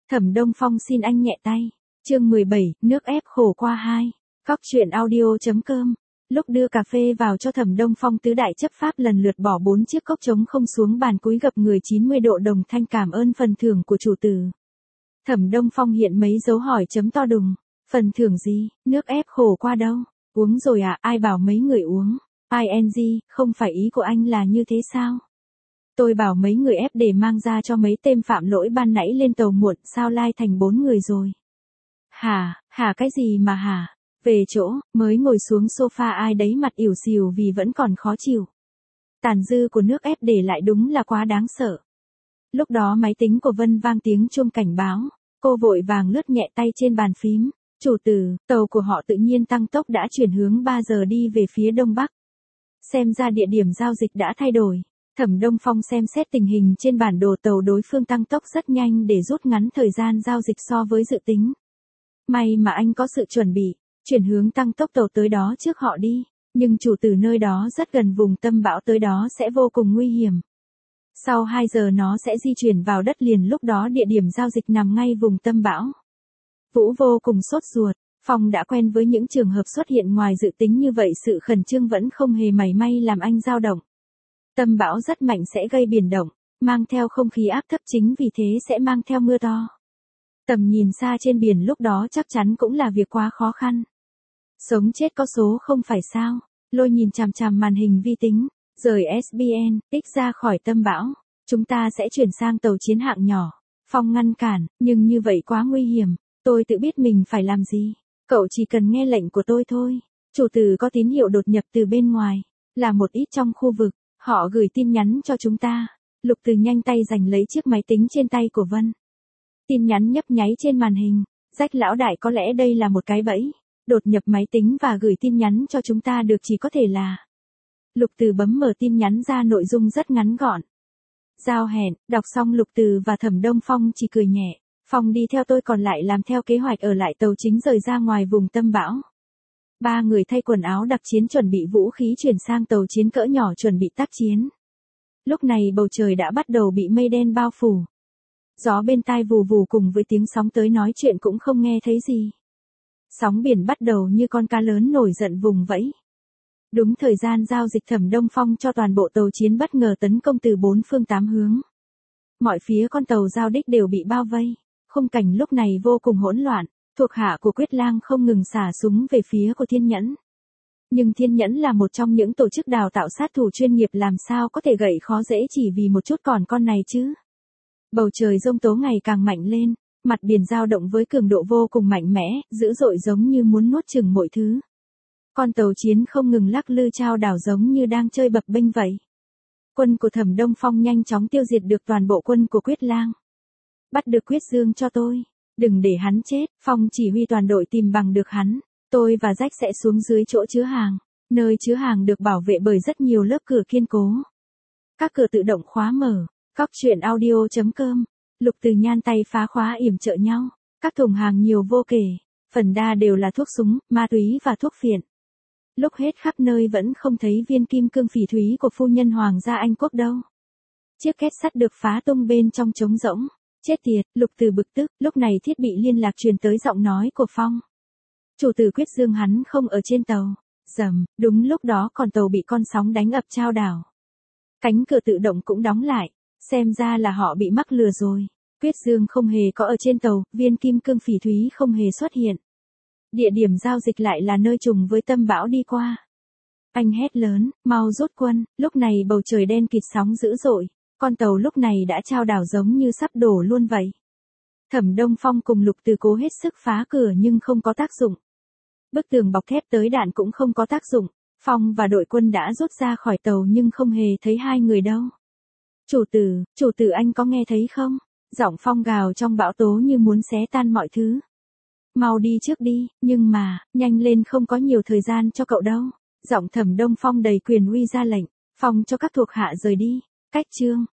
Thẩm Đông Phong xin anh nhẹ tay. Chương 17, nước ép khổ qua 2. Cóc truyện audio.com. Lúc đưa cà phê vào cho Thẩm Đông Phong, tứ đại chấp pháp lần lượt bỏ 4 chiếc cốc trống không xuống bàn, cúi gập người 90 độ đồng thanh cảm ơn phần thưởng của chủ tử. Thẩm Đông Phong hiện mấy dấu hỏi chấm to đùng. Phần thưởng gì? Nước ép khổ qua đâu? Uống rồi à? Ai bảo mấy người uống? ING, không phải ý của anh là như thế sao? Tôi bảo mấy người ép để mang ra cho mấy tên phạm lỗi ban nãy lên tàu muộn, sao lai thành 4 người rồi? Hả cái gì mà hả? Về chỗ, mới ngồi xuống sofa ai đấy mặt ỉu xìu vì vẫn còn khó chịu. Tàn dư của nước ép để lại đúng là quá đáng sợ. Lúc đó máy tính của Vân vang tiếng chuông cảnh báo, cô vội vàng lướt nhẹ tay trên bàn phím. Chủ tử, tàu của họ tự nhiên tăng tốc đã chuyển hướng 3 giờ đi về phía đông bắc. Xem ra địa điểm giao dịch đã thay đổi. Thẩm Đông Phong xem xét tình hình trên bản đồ tàu đối phương tăng tốc rất nhanh để rút ngắn thời gian giao dịch so với dự tính. May mà anh có sự chuẩn bị, chuyển hướng tăng tốc tàu tới đó trước họ đi, nhưng chủ tử nơi đó rất gần vùng tâm bão, tới đó sẽ vô cùng nguy hiểm. Sau 2 giờ nó sẽ di chuyển vào đất liền, lúc đó địa điểm giao dịch nằm ngay vùng tâm bão. Vũ vô cùng sốt ruột, Phong đã quen với những trường hợp xuất hiện ngoài dự tính như vậy, sự khẩn trương vẫn không hề mảy may làm anh dao động. Tâm bão rất mạnh sẽ gây biển động, mang theo không khí áp thấp, chính vì thế sẽ mang theo mưa to. Tầm nhìn xa trên biển lúc đó chắc chắn cũng là việc quá khó khăn. Sống chết có số không phải sao? Lôi nhìn chằm chằm màn hình vi tính, rời SBN, X ra khỏi tâm bão, chúng ta sẽ chuyển sang tàu chiến hạng nhỏ. Phong ngăn cản, nhưng như vậy quá nguy hiểm, tôi tự biết mình phải làm gì. Cậu chỉ cần nghe lệnh của tôi thôi. Chủ tử có tín hiệu đột nhập từ bên ngoài, là một ít trong khu vực. Họ gửi tin nhắn cho chúng ta. Lục Từ nhanh tay giành lấy chiếc máy tính trên tay của Vân. Tin nhắn nhấp nháy trên màn hình. Rách lão đại, có lẽ đây là một cái bẫy. Đột nhập máy tính và gửi tin nhắn cho chúng ta được chỉ có thể là. Lục Từ bấm mở tin nhắn ra, nội dung rất ngắn gọn. Giao hẹn. Đọc xong Lục Từ và Thẩm Đông Phong chỉ cười nhẹ. Phong đi theo tôi, còn lại làm theo kế hoạch ở lại tàu chính rời ra ngoài vùng tâm bão. 3 người thay quần áo đặc chiến, chuẩn bị vũ khí, chuyển sang tàu chiến cỡ nhỏ chuẩn bị tác chiến. Lúc này bầu trời đã bắt đầu bị mây đen bao phủ. Gió bên tai vù vù cùng với tiếng sóng tới nói chuyện cũng không nghe thấy gì. Sóng biển bắt đầu như con cá lớn nổi giận vùng vẫy. Đúng thời gian giao dịch, Thẩm Đông Phong cho toàn bộ tàu chiến bất ngờ tấn công từ 4 phương 8 hướng. Mọi phía con tàu giao đích đều bị bao vây. Khung cảnh lúc này vô cùng hỗn loạn. Thuộc hạ của Quyết Lang không ngừng xả súng về phía của Thiên Nhẫn. Nhưng Thiên Nhẫn là một trong những tổ chức đào tạo sát thủ chuyên nghiệp, làm sao có thể gậy khó dễ chỉ vì một chút còn con này chứ. Bầu trời giông tố ngày càng mạnh lên, mặt biển dao động với cường độ vô cùng mạnh mẽ, dữ dội giống như muốn nuốt chửng mọi thứ. Con tàu chiến không ngừng lắc lư trao đảo giống như đang chơi bập bênh vậy. Quân của Thẩm Đông Phong nhanh chóng tiêu diệt được toàn bộ quân của Quyết Lang. Bắt được Quyết Dương cho tôi. Đừng để hắn chết. Phong chỉ huy toàn đội tìm bằng được hắn. Tôi và Rách sẽ xuống dưới chỗ chứa hàng. Nơi chứa hàng được bảo vệ bởi rất nhiều lớp cửa kiên cố. Các cửa tự động khóa mở. Cóc truyện audio.com. Lục Từ nhan tay phá khóa yểm trợ nhau. Các thùng hàng nhiều vô kể. Phần đa đều là thuốc súng, ma túy và thuốc phiện. Lúc hết khắp nơi vẫn không thấy viên kim cương phỉ thúy của phu nhân Hoàng gia Anh Quốc đâu. Chiếc két sắt được phá tung bên trong trống rỗng. Chết tiệt, Lục Từ bực tức, lúc này thiết bị liên lạc truyền tới giọng nói của Phong. Chủ tử Quyết Dương hắn không ở trên tàu. Rầm, đúng lúc đó con tàu bị con sóng đánh ập trao đảo. Cánh cửa tự động cũng đóng lại, xem ra là họ bị mắc lừa rồi. Quyết Dương không hề có ở trên tàu, viên kim cương phỉ thúy không hề xuất hiện. Địa điểm giao dịch lại là nơi trùng với tâm bão đi qua. Anh hét lớn, mau rút quân, lúc này bầu trời đen kịt, sóng dữ dội. Con tàu lúc này đã trao đảo giống như sắp đổ luôn vậy. Thẩm Đông Phong cùng Lục Từ cố hết sức phá cửa nhưng không có tác dụng. Bức tường bọc thép tới đạn cũng không có tác dụng. Phong và đội quân đã rút ra khỏi tàu nhưng không hề thấy 2 người đâu. Chủ tử anh có nghe thấy không? Giọng Phong gào trong bão tố như muốn xé tan mọi thứ. Mau đi trước đi, nhưng mà, nhanh lên, không có nhiều thời gian cho cậu đâu. Giọng Thẩm Đông Phong đầy quyền uy ra lệnh. Phong cho các thuộc hạ rời đi. Cách chương.